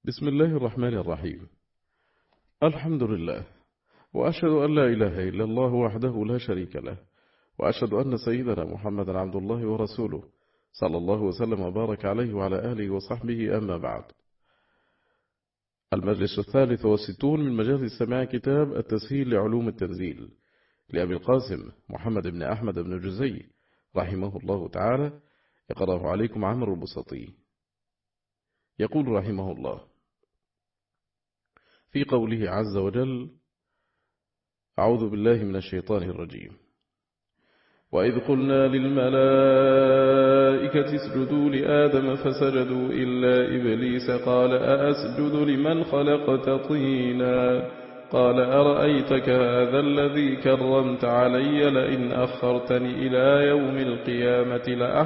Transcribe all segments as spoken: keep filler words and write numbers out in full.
بسم الله الرحمن الرحيم. الحمد لله، وأشهد أن لا إله إلا الله وحده لا شريك له، وأشهد أن سيدنا محمد عبد الله ورسوله صلى الله وسلم وبارك عليه وعلى آله وصحبه، أما بعد. المجلس الثالث والستون من مجالس سماع كتاب التسهيل لعلوم التنزيل لأبي القاسم محمد بن أحمد بن جزي رحمه الله تعالى، يقرأه عليكم عمرو البسطي. يقول رحمه الله في قوله عز وجل: أعوذ بالله من الشيطان الرجيم. وإذ قلنا للملائكة اسجدوا لآدم فسجدوا إلا إبليس قال أأسجد لمن خلقت طينا قال أرأيتك هذا الذي كرمت علي لئن أخرتني إلى يوم القيامة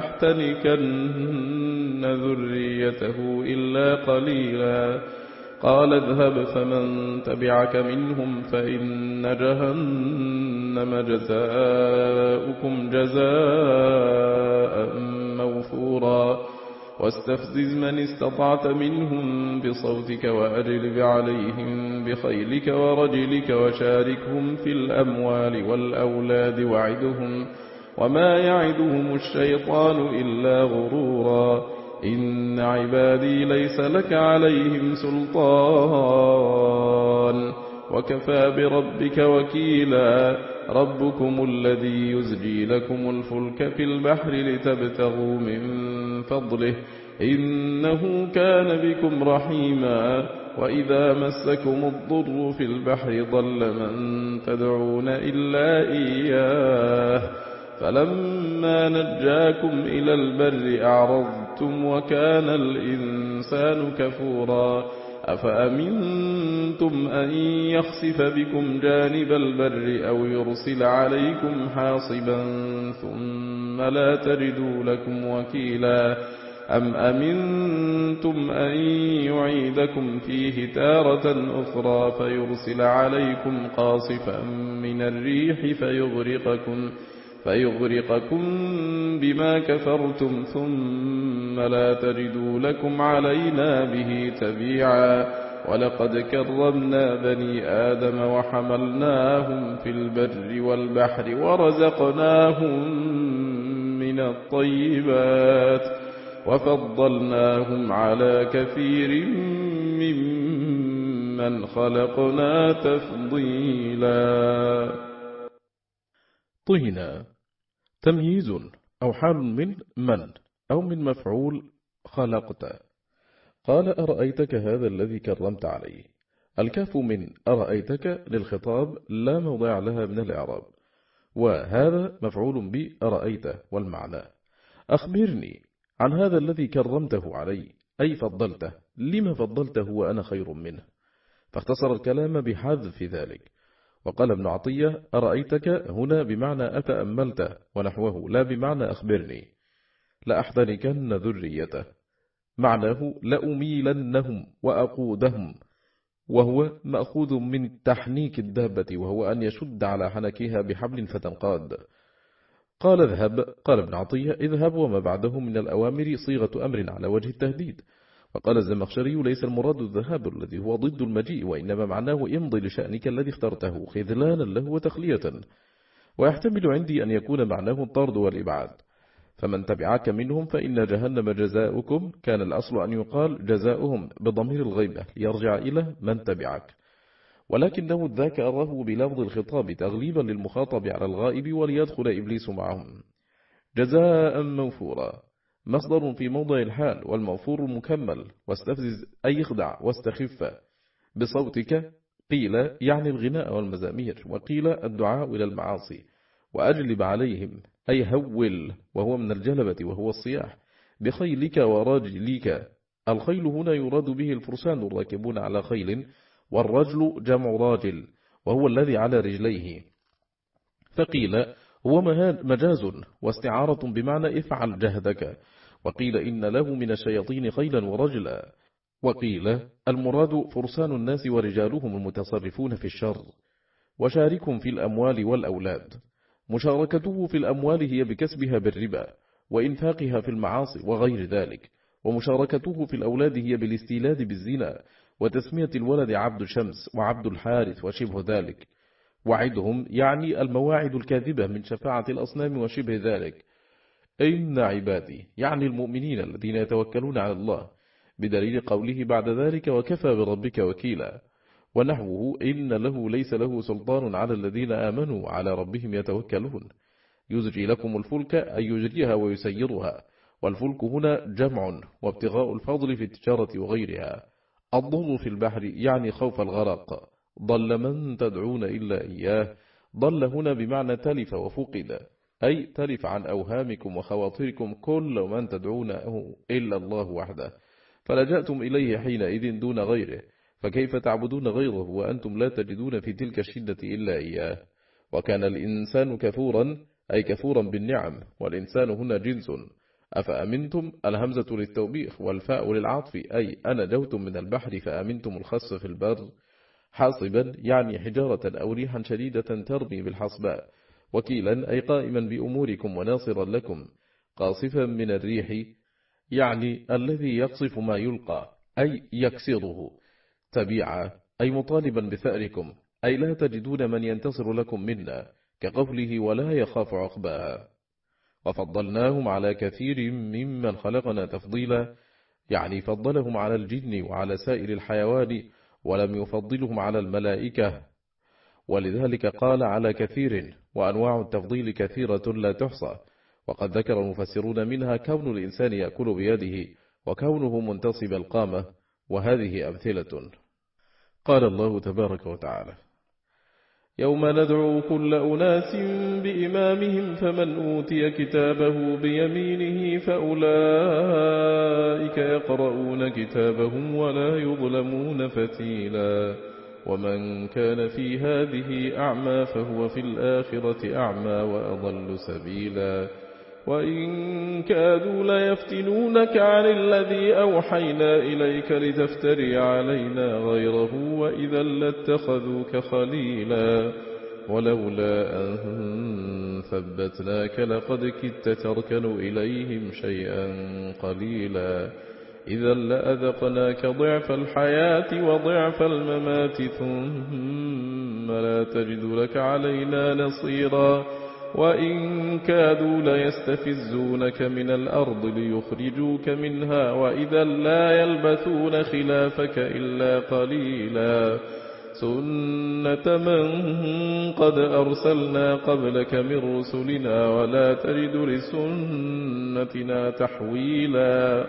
لأحتنكن ذريته إلا قليلا قال اذهب فمن تبعك منهم فإن جهنم جزاؤكم جزاء موفورا واستفزز من استطعت منهم بصوتك وأجلب عليهم بخيلك ورجلك وشاركهم في الأموال والأولاد وعدهم وما يعدهم الشيطان إلا غرورا إن عبادي ليس لك عليهم سلطان وكفى بربك وكيلا ربكم الذي يزجي لكم الفلك في البحر لتبتغوا من فضله إنه كان بكم رحيما وإذا مسكم الضر في البحر ضل من تدعون إلا إياه فلما نجاكم إلى البر أعرضتم وكان الإنسان كفورا أفأمنتم أن يخسف بكم جانب البر أو يرسل عليكم حاصبا ثم لا تجدوا لكم وكيلا أم أمنتم أن يعيدكم فيه تارة أخرى فيرسل عليكم قاصفا من الريح فيغرقكم فيغرقكم بما كفرتم ثم لا تجدوا لكم علينا به تبيعا ولقد كرمنا بني آدم وحملناهم في البر والبحر ورزقناهم من الطيبات وفضلناهم على كثير ممن خلقنا تفضيلا. طينا تمييز أو حال من من أو من مفعول خلقت. قال أرأيتك هذا الذي كرمت عليه. الكاف من أرأيتك للخطاب لا موضع لها من الإعراب، وهذا مفعول بأرأيت، والمعنى أخبرني عن هذا الذي كرمته علي، أي فضلته. لما فضلته وأنا خير منه؟ فاختصر الكلام بحذف ذلك. وقال ابن عطية أرأيتك هنا بمعنى أتأملت ونحوه، لا بمعنى أخبرني. لأحتنكن ذريته معناه لأميلنهم وأقودهم، وهو مأخوذ من تحنيك الدابة، وهو أن يشد على حنكها بحبل فتنقاد. قال اذهب، قال ابن عطية اذهب وما بعده من الأوامر صيغة أمر على وجه التهديد. وقال الزمخشري ليس المراد الذهاب الذي هو ضد المجيء، وإنما معناه امضي لشأنك الذي اخترته خذلانا له وتخلية. ويحتمل عندي أن يكون معناه الطرد والإبعاد. فمن تبعك منهم فإن جهنم جزاؤكم، كان الأصل أن يقال جزاؤهم بضمير الغيبة ليرجع إلى من تبعك، ولكنه ذكره بلفظ الخطاب تغليبا للمخاطب على الغائب وليدخل إبليس معهم. جزاء موفورا مصدر في موضع الحال، والموفور مكمل. واستفزز أي اخدع واستخف بصوتك، قيل يعني الغناء والمزامير، وقيل الدعاء إلى المعاصي. وأجلب عليهم أي هول، وهو من الجلبة وهو الصياح. بخيلك وراجليك، الخيل هنا يراد به الفرسان الراكبون على خيل، والرجل جمع راجل وهو الذي على رجليه. فقيل هو مجاز واستعارة بمعنى افعل جهدك. وقيل إن له من الشياطين خيلا ورجلا. وقيل المراد فرسان الناس ورجالهم المتصرفون في الشر. وشاركهم في الأموال والأولاد. مشاركته في الأموال هي بكسبها بالربا وإنفاقها في المعاصي وغير ذلك. ومشاركته في الأولاد هي بالاستيلاد بالزنا، وتسمية الولد عبد شمس وعبد الحارث وشبه ذلك. وعدهم يعني المواعد الكاذبة من شفاعة الأصنام وشبه ذلك. إن عبادي يعني المؤمنين الذين يتوكلون على الله، بدليل قوله بعد ذلك وكفى بربك وكيلا. ونحوه إن له ليس له سلطان على الذين آمنوا على ربهم يتوكلون. يزجي لكم الفلك أي يجريها ويسيرها، والفلك هنا جمع وابتغاء الفضل في التجارة وغيرها. الضل في البحر يعني خوف الغرق. ضل من تدعون إلا إياه. ضل هنا بمعنى تلف وفقد، أي تلف عن أوهامكم وخواطركم كل من تدعونه إلا الله وحده، فلجأتم إليه حينئذ دون غيره، فكيف تعبدون غيره وأنتم لا تجدون في تلك الشدة إلا إياه. وكان الإنسان كفورا أي كفورا بالنعم، والإنسان هنا جنس. أفأمنتم الهمزة للتوبيخ والفاء للعطف، أي أنجوتم من البحر فأمنتم الخص في البر. حاصبا يعني حجارة أو ريحا شديدة ترمي بالحصباء. وكيلا أي قائما بأموركم وناصرا لكم. قاصفا من الريح يعني الذي يقصف ما يلقى أي يكسره. تبيعا أي مطالبا بثأركم، أي لا تجدون من ينتصر لكم منا، كقوله ولا يخاف عقباها. وفضلناهم على كثير ممن خلقنا تفضيلا، يعني فضلهم على الجن وعلى سائر الحيوان، ولم يفضلهم على الملائكة، ولذلك قال على كثير. وأنواع التفضيل كثيرة لا تحصى، وقد ذكر المفسرون منها كون الإنسان يأكل بيده، وكونه منتصب القامة، وهذه أمثلة. قال الله تبارك وتعالى يوم ندعو كل أناس بإمامهم فمن أوتي كتابه بيمينه فأولئك يقرؤون كتابهم ولا يظلمون فتيلا. ومن كان في هذه أعمى فهو في الآخرة أعمى وأضل سبيلا. وإن كادوا ليفتنونك عن الذي أوحينا إليك لتفتري علينا غيره وإذا لاتخذوك خليلا. ولولا أن ثبتناك لقد كدت تركن إليهم شيئا قليلا. إذا لأذقناك ضعف الحياة وضعف الممات ثم لا تجد لك علينا نصيرا. وإن كادوا ليستفزونك من الأرض ليخرجوك منها وإذا لا يلبثون خلافك إلا قليلا. سنة من قد أرسلنا قبلك من رسلنا ولا تجد لسنتنا تحويلا.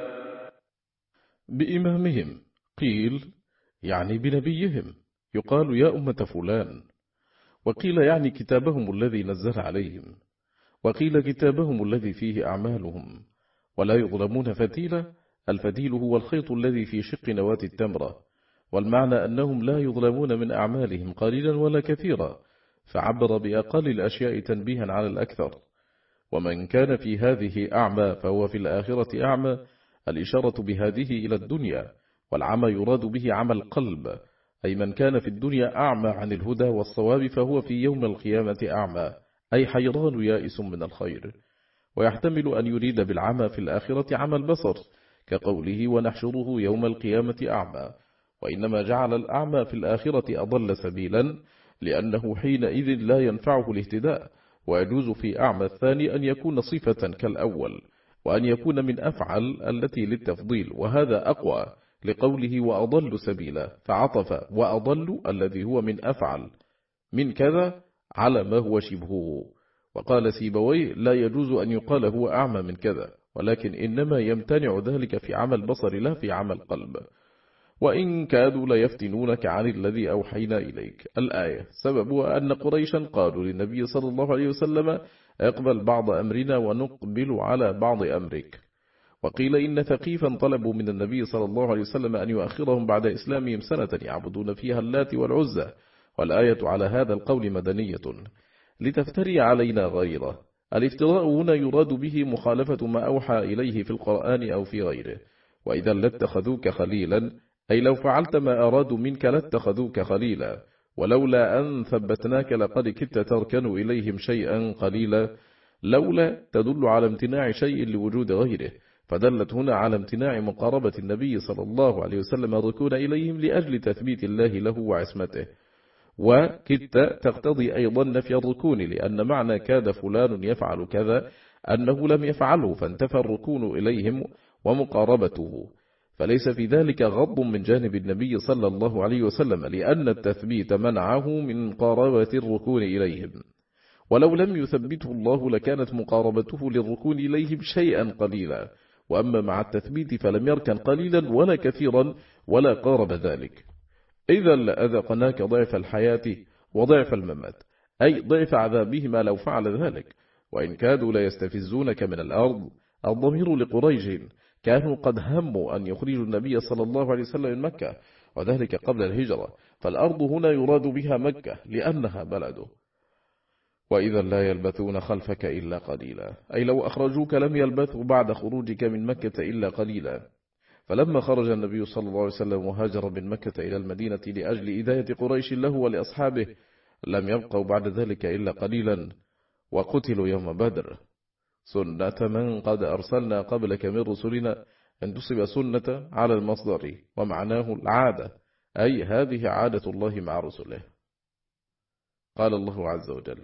بإمامهم قيل يعني بنبيهم، يقال يا أمة فلان. وقيل يعني كتابهم الذي نزل عليهم. وقيل كتابهم الذي فيه أعمالهم. ولا يظلمون فتيلا. الفتيل هو الخيط الذي في شق نواة التمرة، والمعنى أنهم لا يظلمون من أعمالهم قليلا ولا كثيرا، فعبر بأقل الأشياء تنبيها على الأكثر. ومن كان في هذه أعمى فهو في الآخرة أعمى، الإشارة بهذه إلى الدنيا، والعمى يراد به عمى القلب، أي من كان في الدنيا أعمى عن الهدى والصواب فهو في يوم القيامة أعمى، أي حيران يائس من الخير. ويحتمل أن يريد بالعمى في الآخرة عمى البصر، كقوله ونحشره يوم القيامة أعمى. وإنما جعل الأعمى في الآخرة أضل سبيلا، لأنه حينئذ لا ينفعه الاهتداء. ويجوز في أعمى الثاني أن يكون صفة كالأول، وأن يكون من أفعل التي للتفضيل، وهذا أقوى لقوله وأضل سبيلا، فعطف وأضل الذي هو من أفعل من كذا على ما هو شبهه. وقال سيبويه لا يجوز أن يقال هو أعمى من كذا، ولكن إنما يمتنع ذلك في عمى البصر لا في عمى القلب. وإن كادوا ليفتنونك عن الذي أوحينا إليك. الآية سببها أن قريشا قالوا للنبي صلى الله عليه وسلم اقبل بعض أمرنا ونقبل على بعض أمرك. وقيل إن ثقيفا طلبوا من النبي صلى الله عليه وسلم أن يؤخرهم بعد إسلامهم سنة يعبدون فيها اللات والعزى، والآية على هذا القول مدنية. لتفتري علينا غيره. الافتراء هنا يراد به مخالفة ما أوحى إليه في القرآن أو في غيره. وإذا لاتخذوك خليلا، أي لو فعلت ما أرادوا منك لاتخذوك خليلا. ولولا أن ثبتناك لقد كدت تركن إليهم شيئا قليلا. لولا تدل على امتناع شيء لوجود غيره، فدلت هنا على امتناع مقاربة النبي صلى الله عليه وسلم الركون إليهم لأجل تثبيت الله له وعصمته. وكدت تقتضي أيضا نفي الركون، لأن معنى كاد فلان يفعل كذا أنه لم يفعله، فانتفى الركون إليهم ومقاربته، فليس في ذلك غض من جانب النبي صلى الله عليه وسلم، لأن التثبيت منعه من مقاربة الركون إليهم. ولو لم يثبته الله لكانت مقاربته للركون إليهم شيئا قليلا، وأما مع التثبيت فلم يركن قليلا ولا كثيرا ولا قارب ذلك. إذا لأذقناك ضعف الحياة وضعف الممات، أي ضعف عذابهما لو فعل ذلك، وإن كادوا ليستفزونك من الأرض. الضمير لقريش، كانوا قد هموا أن يخرجوا النبي صلى الله عليه وسلم من مكة، وذلك قبل الهجرة، فالأرض هنا يراد بها مكة لأنها بلده. وإذا لا يلبثون خلفك إلا قليلا، أي لو أخرجوك لم يلبثوا بعد خروجك من مكة إلا قليلا. فلما خرج النبي صلى الله عليه وسلم وهاجر من مكة إلى المدينة لأجل إداية قريش له ولأصحابه، لم يبقوا بعد ذلك إلا قليلا، وقتلوا يوم بدر. سنة من قد أرسلنا قبلك من رسلنا، أن تصب سنة على المصدر، ومعناه العادة، أي هذه عادة الله مع رسله. قال الله عز وجل: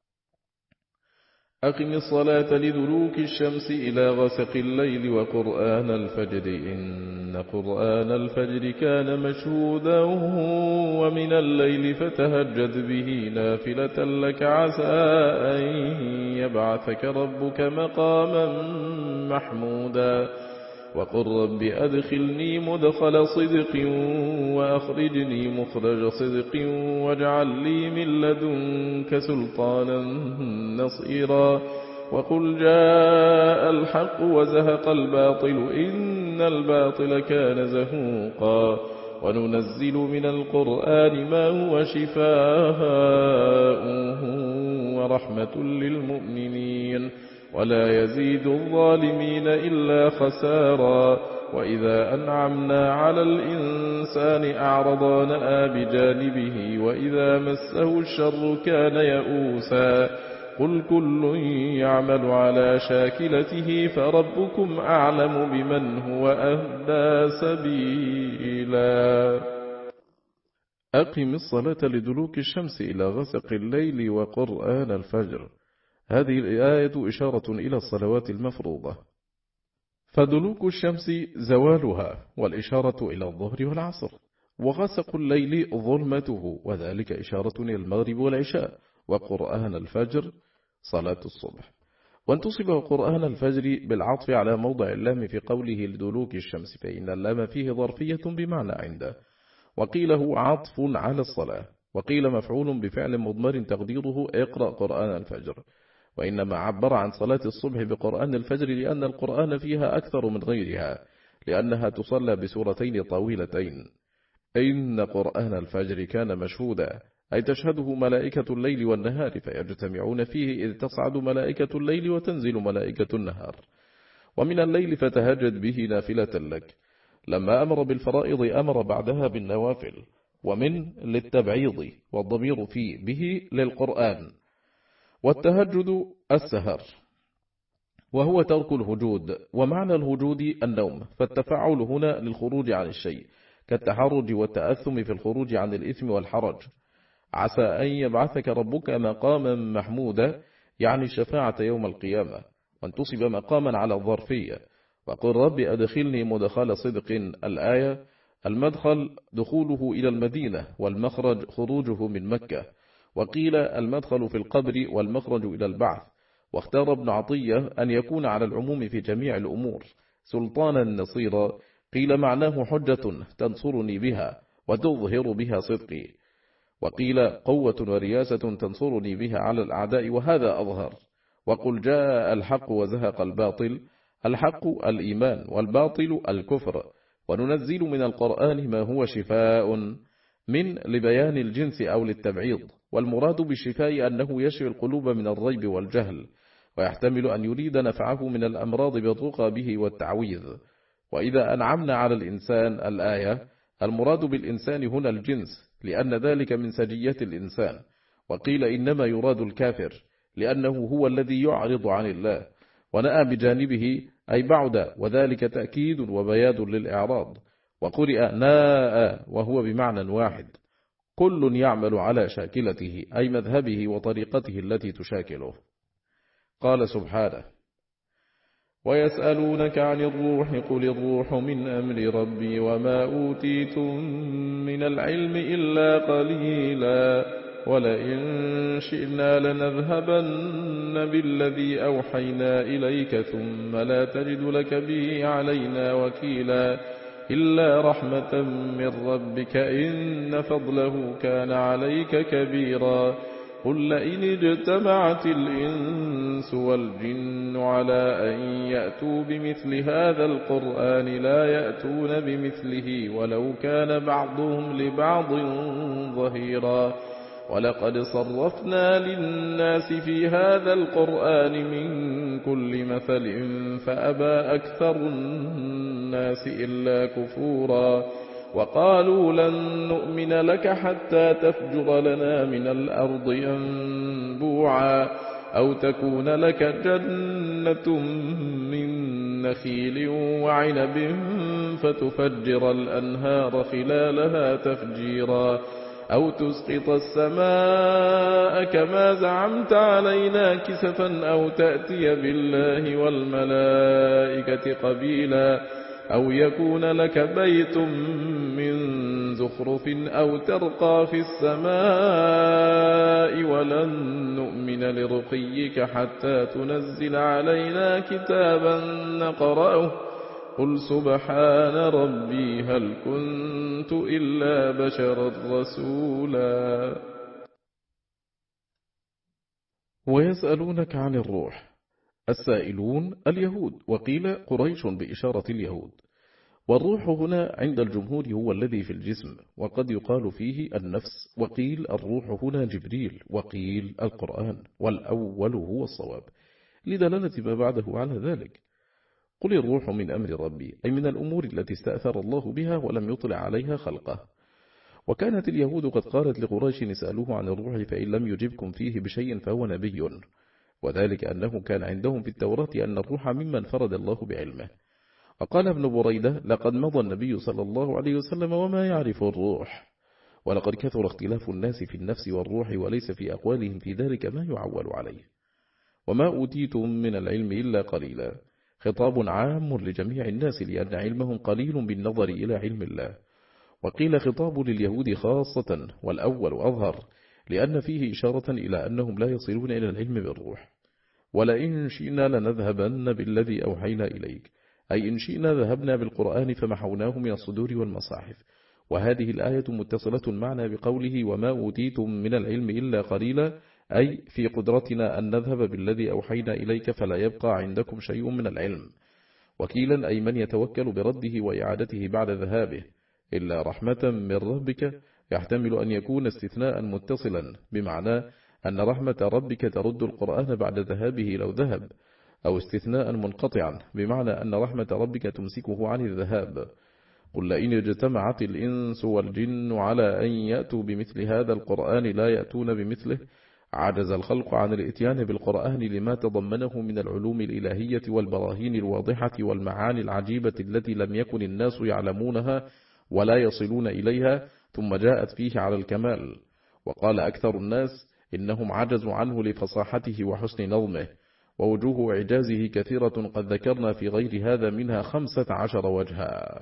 أقم الصلاة لدلوك الشمس إلى غسق الليل وقرآن الفجر إن قرآن الفجر كان مشهودا ومن الليل فتهجد به نافلة لك عسى أن يبعثك ربك مقاما محمودا وقل رب أدخلني مدخل صدق وأخرجني مخرج صدق واجعل لي من لدنك سلطانا نصيرا وقل جاء الحق وزهق الباطل إن الباطل كان زهوقا وننزل من القرآن ما هو شفاء ورحمة للمؤمنين ولا يزيد الظالمين إلا خسارا وإذا أنعمنا على الإنسان أعرض ونأى بجانبه وإذا مسه الشر كان يئوسا قل كل يعمل على شاكلته فربكم أعلم بمن هو أهدى سبيلا. أقم الصلاة لدلوك الشمس إلى غسق الليل وقرآن الفجر. هذه الآية إشارة إلى الصلوات المفروضة، فدلوك الشمس زوالها والإشارة إلى الظهر والعصر، وغسق الليل ظلمته وذلك إشارة إلى المغرب والعشاء، وقرآن الفجر صلاة الصبح. وانتصب قرآن الفجر بالعطف على موضع اللام في قوله لدلوك الشمس، فإن اللام فيه ظرفية بمعنى عنده، وقيل هو عطف على الصلاة، وقيل مفعول بفعل مضمر تقديره اقرأ قرآن الفجر. وإنما عبر عن صلاة الصبح بقرآن الفجر لأن القرآن فيها أكثر من غيرها، لأنها تصلى بسورتين طويلتين. إن قرآن الفجر كان مشهودا، أي تشهده ملائكة الليل والنهار فيجتمعون فيه إذ تصعد ملائكة الليل وتنزل ملائكة النهار. ومن الليل فتهجد به نافلة لك، لما أمر بالفرائض أمر بعدها بالنوافل، ومن للتبعيض والضمير فيه به للقرآن. والتهجد السهر وهو ترك الهجود، ومعنى الهجود النوم، فالتفاعل هنا للخروج عن الشيء كالتحرج والتأثم في الخروج عن الإثم والحرج. عسى أن يبعثك ربك مقاما محمودا يعني الشفاعة يوم القيامة، وانتصب مقاما على الظرفية. وقل رب أدخلني مدخل صدق. الآية المدخل دخوله إلى المدينة والمخرج خروجه من مكة، وقيل المدخل في القبر والمخرج إلى البعث. واختار ابن عطية أن يكون على العموم في جميع الأمور سلطانا نصيرا، قيل معناه حجة تنصرني بها وتظهر بها صدقي، وقيل قوة ورياسة تنصرني بها على الأعداء وهذا أظهر. وقل جاء الحق وزهق الباطل، الحق الإيمان والباطل الكفر. وننزل من القرآن ما هو شفاء من لبيان الجنس أو للتبعيض، والمراد بالشفاء أنه يشفي القلوب من الريب والجهل، ويحتمل أن يريد نفعه من الأمراض بالرقى به والتعويذ. وإذا أنعمنا على الإنسان الآية المراد بالإنسان هنا الجنس، لأن ذلك من سجية الإنسان. وقيل إنما يراد الكافر لأنه هو الذي يعرض عن الله، ونأى بجانبه أي بعد، وذلك تأكيد وبياد للإعراض. وقرئ ناء وهو بمعنى واحد، كل يعمل على شاكلته أي مذهبه وطريقته التي تشاكله. قال سبحانه: ويسألونك عن الروح قل الروح من أمر ربي وما أوتيتم من العلم إلا قليلا ولئن شئنا لنذهبن بالذي أوحينا إليك ثم لا تجد لك به علينا وكيلا إلا رحمة من ربك إن فضله كان عليك كبيرا. قل لئن اجتمعت الإنس والجن على أن يأتوا بمثل هذا القرآن لا يأتون بمثله ولو كان بعضهم لبعض ظهيرا. ولقد صرفنا للناس في هذا القرآن من كل مثل فأبى أكثر الناس إلا كفورا. وقالوا لن نؤمن لك حتى تفجر لنا من الأرض ينبوعا أو تكون لك جنة من نخيل وعنب فتفجر الأنهار خلالها تفجيرا أو تسقط السماء كما زعمت علينا كسفا أو تأتي بالله والملائكة قبيلا أو يكون لك بيت من زخرف أو ترقى في السماء ولن نؤمن لرقيك حتى تنزل علينا كتابا نقرأه قل سبحان ربي هل كنت إلا بشرا رسولا. ويسألونك عن الروح، السائلون اليهود، وقيل قريش بإشارة اليهود. والروح هنا عند الجمهور هو الذي في الجسم، وقد يقال فيه النفس، وقيل الروح هنا جبريل، وقيل القرآن، والأول هو الصواب لدلالة ما بعده على ذلك. قل الروح من أمر ربي أي من الأمور التي استأثر الله بها ولم يطلع عليها خلقه. وكانت اليهود قد قالت لقريش اسألوه عن الروح فإن لم يجبكم فيه بشيء فهو نبي، وذلك أنه كان عندهم في التوراة أن الروح ممن فرد الله بعلمه. وقال ابن بريدة لقد مضى النبي صلى الله عليه وسلم وما يعرف الروح. ولقد كثر اختلاف الناس في النفس والروح وليس في أقوالهم في ذلك ما يعول عليه. وما أوتيتم من العلم إلا قليلا، خطاب عام لجميع الناس لأن علمهم قليل بالنظر إلى علم الله. وقيل خطاب لليهود خاصة، والأول أظهر لأن فيه إشارة إلى أنهم لا يصلون إلى العلم بالروح. ولئن شئنا لنذهبن بالذي أوحينا إليك أي إن شئنا ذهبنا بالقرآن فمحوناه من الصدور والمصاحف. وهذه الآية متصلة معنا بقوله وما أوتيتم من العلم إلا قليلا، أي في قدرتنا أن نذهب بالذي أوحينا إليك فلا يبقى عندكم شيء من العلم. وكيلا أي من يتوكل برده وإعادته بعد ذهابه، إلا رحمة من ربك يحتمل أن يكون استثناء متصلا بمعنى أن رحمة ربك ترد القرآن بعد ذهابه لو ذهب، أو استثناء منقطعا بمعنى أن رحمة ربك تمسكه عن الذهاب. قل لئن اجتمعت الإنس والجن على أن يأتوا بمثل هذا القرآن لا يأتون بمثله. عجز الخلق عن الإتيان بالقرآن لما تضمنه من العلوم الإلهية والبراهين الواضحة والمعاني العجيبة التي لم يكن الناس يعلمونها ولا يصلون إليها، ثم جاءت فيه على الكمال. وقال أكثر الناس إنهم عجزوا عنه لفصاحته وحسن نظمه. ووجوه إعجازه كثيرة قد ذكرنا في غير هذا منها خمسة عشر وجها.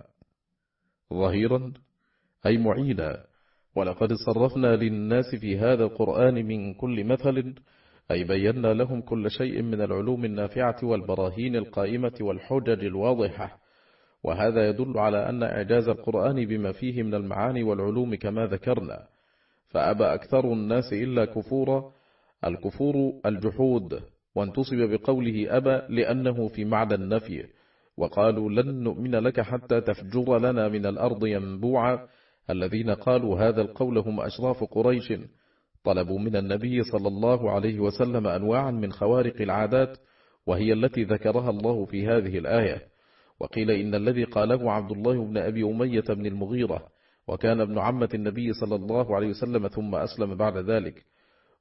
ظهيرا أي معينا. ولقد صرفنا للناس في هذا القرآن من كل مثل أي بينا لهم كل شيء من العلوم النافعة والبراهين القائمة والحجج الواضحة. وهذا يدل على أن إعجاز القرآن بما فيه من المعاني والعلوم كما ذكرنا. فأبى أكثر الناس إلا كفورا. الكفور الجحود، وانتصب بقوله أبى لأنه في معنى النفي. وقالوا لن نؤمن لك حتى تفجر لنا من الأرض ينبوعا. الذين قالوا هذا القول هم أشراف قريش، طلبوا من النبي صلى الله عليه وسلم أنواعا من خوارق العادات، وهي التي ذكرها الله في هذه الآية. وقيل إن الذي قاله عبد الله بن أبي أمية بن المغيرة، وكان ابن عمة النبي صلى الله عليه وسلم ثم أسلم بعد ذلك.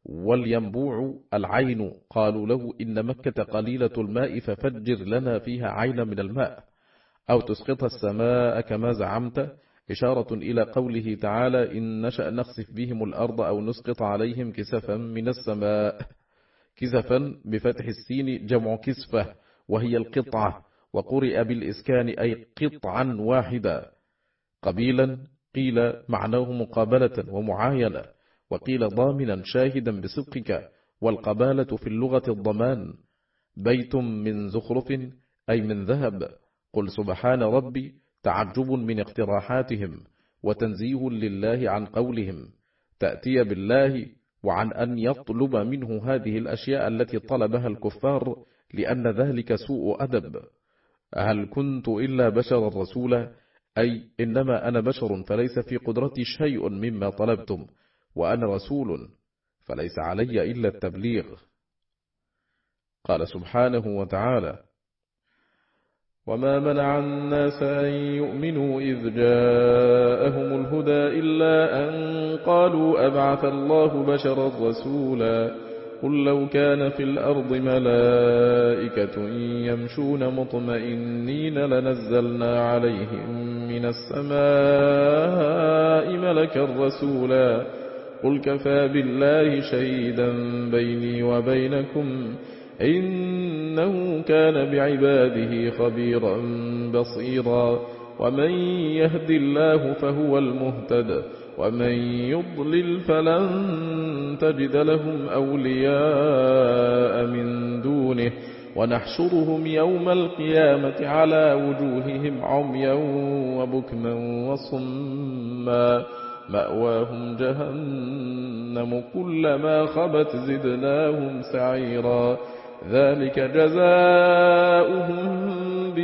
والينبوع العين، قالوا له إن مكة قليلة الماء ففجر لنا فيها عين من الماء، أو تسقط السماء كما زعمت، إشارة إلى قوله تعالى إن نشأ نخسف بهم الأرض أو نسقط عليهم كسفا من السماء. كسفا بفتح السين جمع كسفة وهي القطعة، وقرئ بالإسكان أي قطعا واحدا. قبيلا قيل معناه مقابلة ومعاينة، وقيل ضامنا شاهدا بصدقك، والقبالة في اللغة الضمان. بيت من زخرف أي من ذهب. قل سبحان ربي تعجب من اقتراحاتهم، وتنزيه لله عن قولهم تأتي بالله، وعن أن يطلب منه هذه الأشياء التي طلبها الكفار، لأن ذلك سوء أدب. هل كنت إلا بشرا رسولا، أي إنما أنا بشر فليس في قدرتي شيء مما طلبتم، وأنا رسول فليس علي إلا التبليغ. قال سبحانه وتعالى وما منع الناس أن يؤمنوا إذ جاءهم الهدى إلا أن قالوا أبعث الله بشرا رسولا. قل لو كان في الأرض ملائكة يمشون مطمئنين لنزلنا عليهم من السماء ملكا رسولا. قل كفى بالله شهيدا بيني وبينكم إنه كان بعباده خبيرا بصيرا. ومن يهد الله فهو المهتد، ومن يضلل فلن تجد لهم أولياء من دونه، ونحشرهم يوم القيامة على وجوههم عميا وبكما وصما مأواهم جهنم كلما خبت زدناهم سعيرا. ذلك جزاؤهم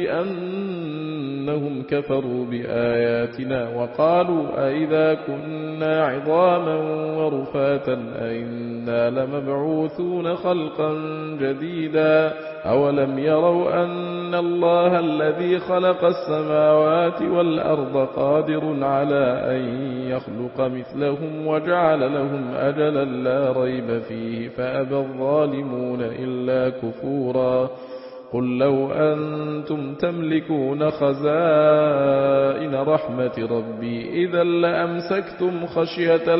بأنهم كفروا بآياتنا وقالوا أئذا كنا عظاما ورفاتا أئنا لمبعوثون خلقا جديدا. أولم يروا أن الله الذي خلق السماوات والأرض قادر على أن يخلق مثلهم وجعل لهم أجلا لا ريب فيه فأبى الظالمون إلا كفورا. قل لو أنتم تملكون خزائن رحمة ربي إذا لأمسكتم خشية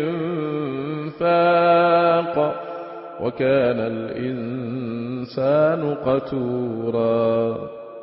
الإنفاق وكان الإنسان قتورا.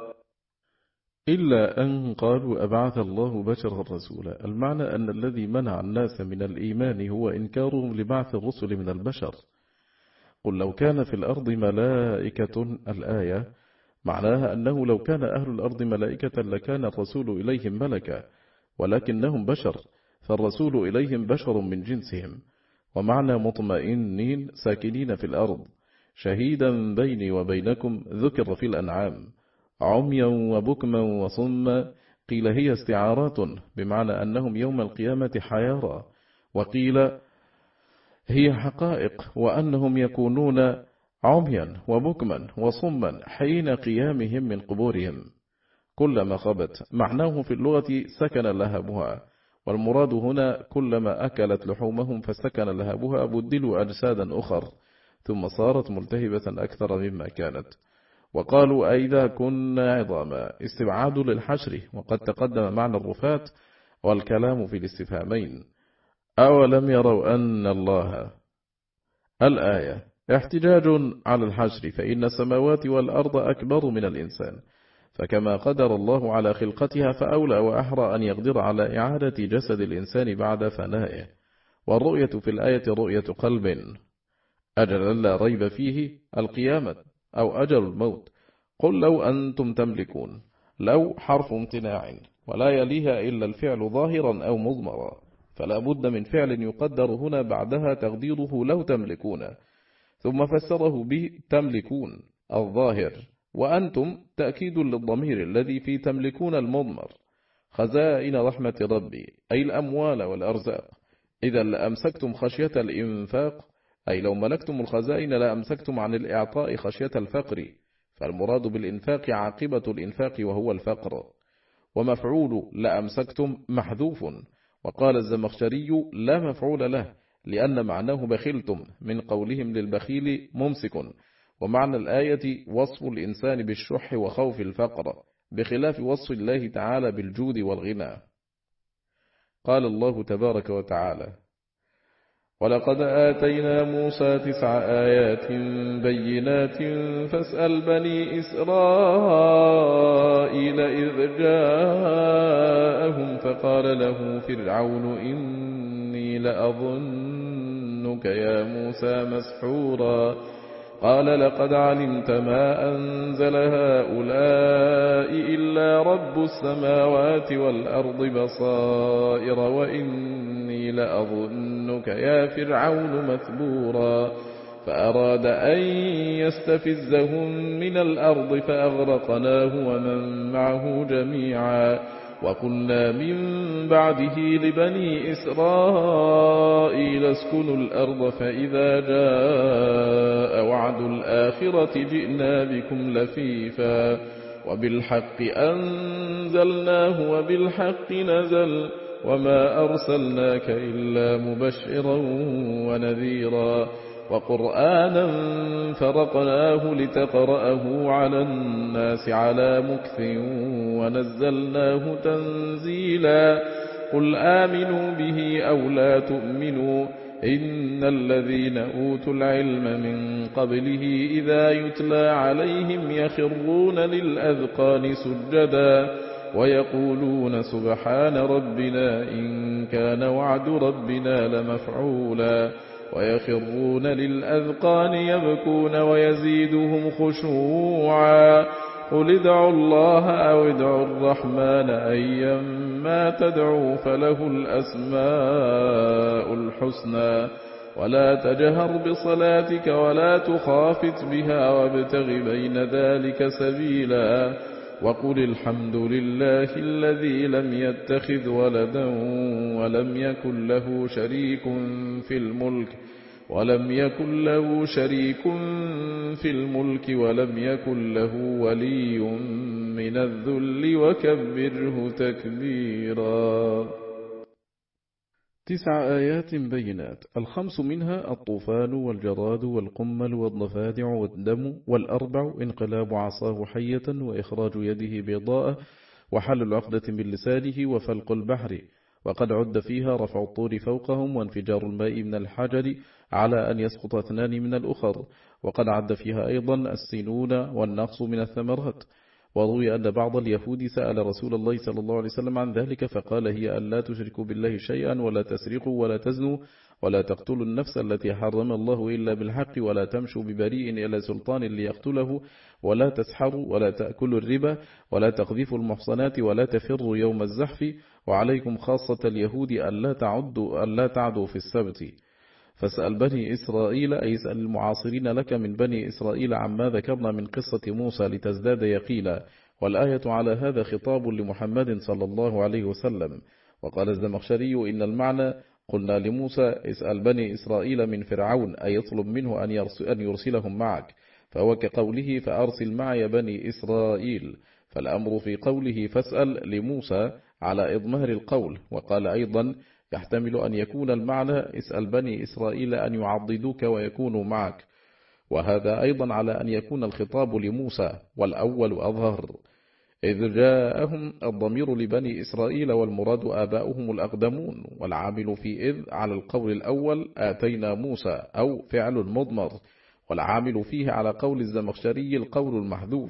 إلا أن قالوا أبعث الله بشرا رسولا. المعنى أن الذي منع الناس من الإيمان هو إنكارهم لبعث الرسل من البشر. قل لو كان في الأرض ملائكة، الآية معناها أنه لو كان أهل الأرض ملائكة لكان الرسول إليهم ملكا، ولكنهم بشر فالرسول إليهم بشر من جنسهم. ومعنى مطمئنين ساكنين في الأرض. شهيدا بيني وبينكم ذكر في الأنعام. عميا وبكما وصما قيل هي استعارات بمعنى أنهم يوم القيامة حيارى، وقيل هي حقائق وأنهم يكونون عميا وبكما وصما حين قيامهم من قبورهم. كلما خبت معناه في اللغة سكن لهبها، والمراد هنا كلما أكلت لحومهم فسكن لهبها بدلوا أجسادا أخر ثم صارت ملتهبة أكثر مما كانت. وقالوا أئذا كنا عظاما استبعاد للحشر، وقد تقدم معنى الرفات والكلام في الاستفهامين. أولم يروا أن الله، الآية احتجاج على الحشر، فإن السماوات والأرض أكبر من الإنسان، فكما قدر الله على خلقتها فأولى وأحرى أن يقدر على إعادة جسد الإنسان بعد فنائه. والرؤية في الآية رؤية قلب. أجل لا ريب فيه القيامة أو أجل الموت. قل لو أنتم تملكون، لو حرف امتناع ولا يليها إلا الفعل ظاهرا أو مضمرا، فلا بد من فعل يقدر هنا بعدها تقديره لو تملكون، ثم فسره به تملكون الظاهر، وأنتم تأكيد للضمير الذي في تملكون المضمر. خزائن رحمة ربي أي الأموال والأرزاق. إذا لأمسكتم خشية الإنفاق، أي لو ملكتم الخزائن لأمسكتم عن الإعطاء خشية الفقر، فالمراد بالإنفاق عاقبة الإنفاق وهو الفقر. ومفعول لأمسكتم محذوف، وقال الزمخشري لا مفعول له لأن معناه بخلتم من قولهم للبخيل ممسك، ومعنى الآية وصف الإنسان بالشح وخوف الفقر، بخلاف وصف الله تعالى بالجود والغنى. قال الله تبارك وتعالى: ولقد آتينا موسى تسع آيات بينات فاسأل بني إسرائيل إذ جاءهم فقال له فرعون إني لأظنك يا موسى مسحورا. قال لقد علمت ما أنزل هؤلاء إلا رب السماوات والأرض بصائر وإني لأظنك يا فرعون مثبورا. فأراد أن يستفزهم من الأرض فأغرقناه ومن معه جميعا. وقلنا من بعده لبني إسرائيل اسكنوا الأرض فإذا جاء وعد الآخرة جئنا بكم لفيفا وبالحق أنزلناه وبالحق نزل وما أرسلناك إلا مبشرا ونذيرا وقرآنا فرقناه لتقرأه على الناس على مكث ونزلناه تنزيلا. قل آمنوا به أو لا تؤمنوا إن الذين أوتوا العلم من قبله إذا يتلى عليهم يخرون للأذقان سجدا ويقولون سبحان ربنا إن كان وعد ربنا لمفعولا ويخرون للأذقان يبكون ويزيدهم خشوعا. قل ادعوا الله أو ادعوا الرحمن أيما تدعوا فله الأسماء الحسنى ولا تجهر بصلاتك ولا تخافت بها وابتغ بين ذلك سبيلا. وقل الحمد لله الذي لم يتخذ ولدا ولم يكن له شريك في الملك ولم يكن له شريك في الملك ولم يكن له ولي من الذل وكبره تكبيرا. تسع آيات بينات، الخمس منها الطوفان والجراد والقمل والضفادع والدم، والأربع انقلاب عصاه حية وإخراج يده بيضاء وحل العقدة باللسانه وفلق البحر. وقد عد فيها رفع الطور فوقهم وانفجار الماء من الحجر على أن يسقط اثنان من الأخر. وقد عد فيها أيضا السنون والنقص من الثمرات. وروي أن بعض اليهود سأل رسول الله صلى الله عليه وسلم عن ذلك فقال هي أن لا تشركوا بالله شيئا ولا تسرقوا ولا تزنوا ولا تقتلوا النفس التي حرم الله إلا بالحق ولا تمشوا ببريء إلى سلطان ليقتله ولا تسحروا ولا تأكلوا الربا ولا تقذفوا المحصنات ولا تفروا يوم الزحف وعليكم خاصة اليهود أن لا تعدوا, أن لا تعدوا في السبت. فاسأل بني إسرائيل أي اسأل المعاصرين لك من بني إسرائيل عما ذكرنا من قصة موسى لتزداد يقينا. والآية على هذا خطاب لمحمد صلى الله عليه وسلم. وقال الزمخشري إن المعنى قلنا لموسى اسأل بني إسرائيل من فرعون أي يطلب منه أن يرسلهم معك، فهو كقوله فأرسل معي بني إسرائيل، فالأمر في قوله فاسأل لموسى على إضمار القول. وقال أيضا يحتمل أن يكون المعنى اسأل بني إسرائيل أن يعضدوك ويكونوا معك، وهذا أيضا على أن يكون الخطاب لموسى، والأول أظهر. إذ جاءهم الضمير لبني إسرائيل والمراد آباؤهم الأقدمون، والعامل في إذ على القول الأول آتينا موسى أو فعل مضمر، والعامل فيه على قول الزمخشري القول المحذوف.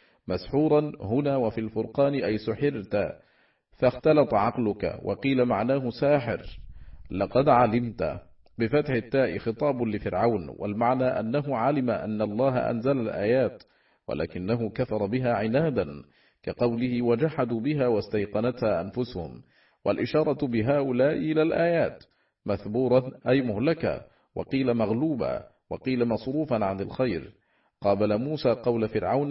مسحورا هنا وفي الفرقان أي سحرت فاختلط عقلك، وقيل معناه ساحر. لقد علمت بفتح التاء خطاب لفرعون، والمعنى أنه علم أن الله أنزل الآيات ولكنه كفر بها عنادا، كقوله وجحدوا بها واستيقنتها أنفسهم، والإشارة بهؤلاء إلى الآيات. مثبورا أي مهلكا، وقيل مغلوبا، وقيل مصروفا عن الخير. قابل موسى قول فرعون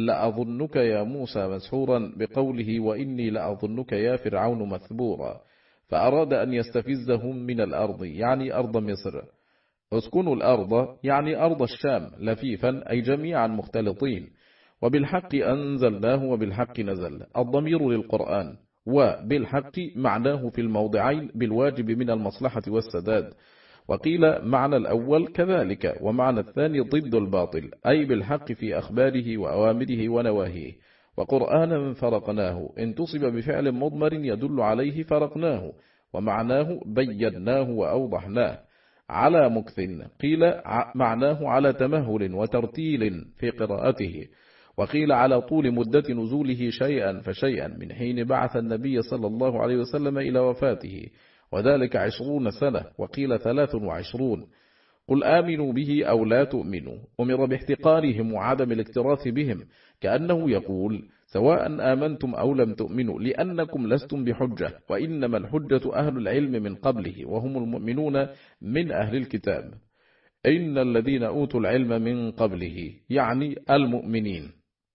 لأظنك يا موسى مسحورا بقوله وإني لأظنك يا فرعون مثبورا، فأراد أن يستفزهم من الأرض يعني أرض مصر. اسكنوا الأرض يعني أرض الشام لفيفا أي جميعا مختلطين. وبالحق أنزلناه وبالحق نزل، الضمير للقرآن، وبالحق معناه في الموضعين بالواجب من المصلحة والسداد. وقيل معنى الأول كذلك، ومعنى الثاني ضد الباطل، أي بالحق في أخباره وأوامره ونواهيه. وقرآنا فرقناه إن تصب بفعل مضمر يدل عليه فرقناه، ومعناه بيناه وأوضحناه على مكث. قيل معناه على تمهل وترتيل في قراءته، وقيل على طول مدة نزوله شيئا فشيئا من حين بعث النبي صلى الله عليه وسلم إلى وفاته، وذلك عشرون سنة، وقيل ثلاث وعشرون. قل آمنوا به أو لا تؤمنوا، أمر باحتقارهم وعدم الاكتراث بهم، كأنه يقول سواء آمنتم أو لم تؤمنوا لأنكم لستم بحجة، وإنما الحجة أهل العلم من قبله وهم المؤمنون من أهل الكتاب. إن الذين أوتوا العلم من قبله يعني المؤمنين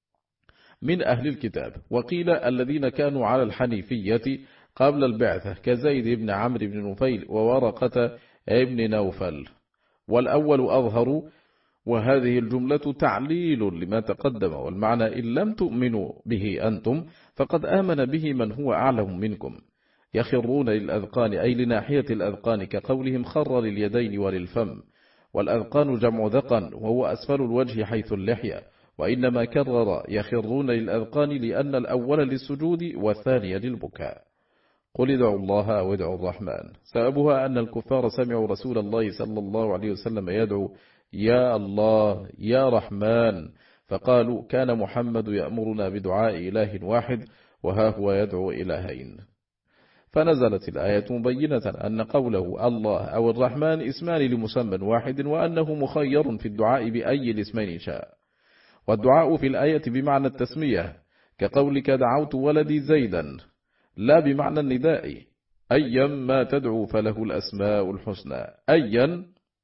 من أهل الكتاب. وقيل الذين كانوا على الحنيفية قبل البعثة كزيد بن عمرو بن نفيل وورقة ابن نوفل، والأول أظهر، وهذه الجملة تعليل لما تقدم، والمعنى إن لم تؤمنوا به أنتم فقد آمن به من هو أعلم منكم. يخرون للأذقان أي لناحية الأذقان، كقولهم خر لليدين وللفم، والأذقان جمع ذقن وهو أسفل الوجه حيث اللحية، وإنما كرر يخرون للأذقان لأن الأول للسجود والثاني للبكاء. قل ادعوا الله وادعوا الرحمن. سببها أن الكفار سمعوا رسول الله صلى الله عليه وسلم يدعو يا الله يا رحمن، فقالوا كان محمد يأمرنا بدعاء إله واحد وها هو يدعو إلهين. فنزلت الآية مبينة أن قوله الله أو الرحمن اسمان لمسمى واحد، وأنه مخير في الدعاء بأي الاسمين شاء. والدعاء في الآية بمعنى التسمية، كقولك دعوت ولدي زيدا، لا بمعنى النداء، أيا ما تدعو فله الأسماء الحسنى. أيا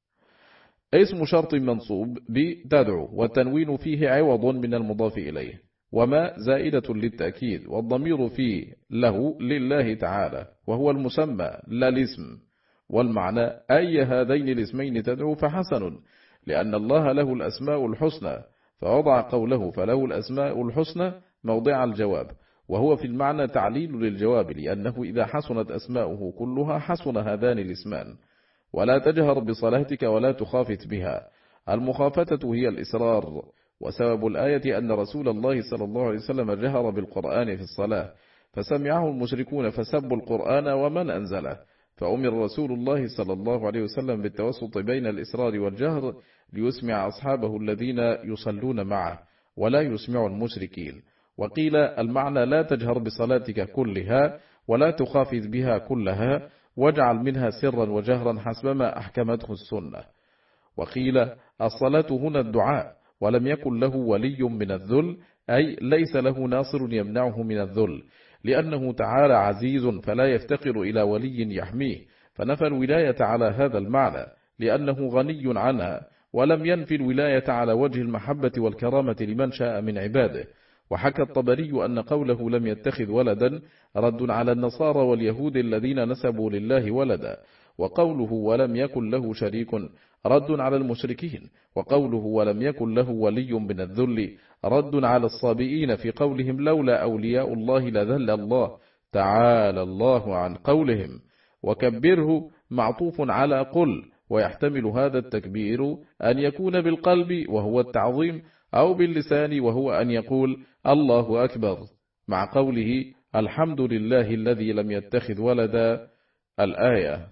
اسم شرط منصوب بتدعو، والتنوين فيه عوض من المضاف إليه، وما زائدة للتأكيد، والضمير فيه له لله تعالى وهو المسمى لا الاسم. والمعنى أي هذين الاسمين تدعو فحسن، لأن الله له الأسماء الحسنى، فوضع قوله فله الأسماء الحسنى موضع الجواب، وهو في المعنى تعليل للجواب، لأنه إذا حسنت أسماؤه كلها حسن هذان الاسمان. ولا تجهر بصلاتك ولا تخافت بها. المخافتة هي الإسرار، وسبب الآية أن رسول الله صلى الله عليه وسلم جهر بالقرآن في الصلاة، فسمعه المشركون فسبوا القرآن ومن أنزله، فأمر رسول الله صلى الله عليه وسلم بالتوسط بين الإسرار والجهر ليسمع أصحابه الذين يصلون معه ولا يسمع المشركين. وقيل المعنى لا تجهر بصلاتك كلها ولا تخافت بها كلها، واجعل منها سرا وجهرا حسبما أحكمته السنة. وقيل الصلاة هنا الدعاء، ولم يكن له ولي من الذل، أي ليس له ناصر يمنعه من الذل، لأنه تعالى عزيز فلا يفتقر إلى ولي يحميه، فنفى الولاية على هذا المعنى لأنه غني عنها، ولم ينفي الولاية على وجه المحبة والكرامة لمن شاء من عباده. وحكى الطبري أن قوله لم يتخذ ولدا رد على النصارى واليهود الذين نسبوا لله ولدا، وقوله ولم يكن له شريك رد على المشركين، وقوله ولم يكن له ولي من الذل رد على الصابئين في قولهم لولا أولياء الله لذل الله تعالى الله عن قولهم. وكبره معطوف على قل، ويحتمل هذا التكبير أن يكون بالقلب وهو التعظيم، أو باللسان وهو أن يقول الله أكبر، مع قوله الحمد لله الذي لم يتخذ ولدا الآية.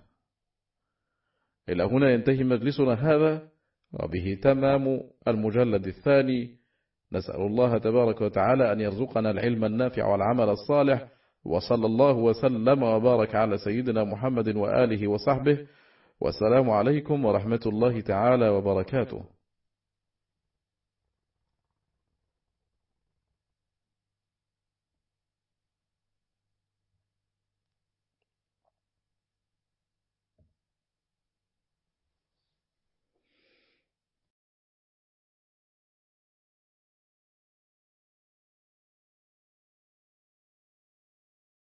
إلى هنا ينتهي مجلسنا هذا، وبه تمام المجلد الثاني. نسأل الله تبارك وتعالى أن يرزقنا العلم النافع والعمل الصالح، وصلى الله وسلم وبارك على سيدنا محمد وآله وصحبه، والسلام عليكم ورحمة الله تعالى وبركاته.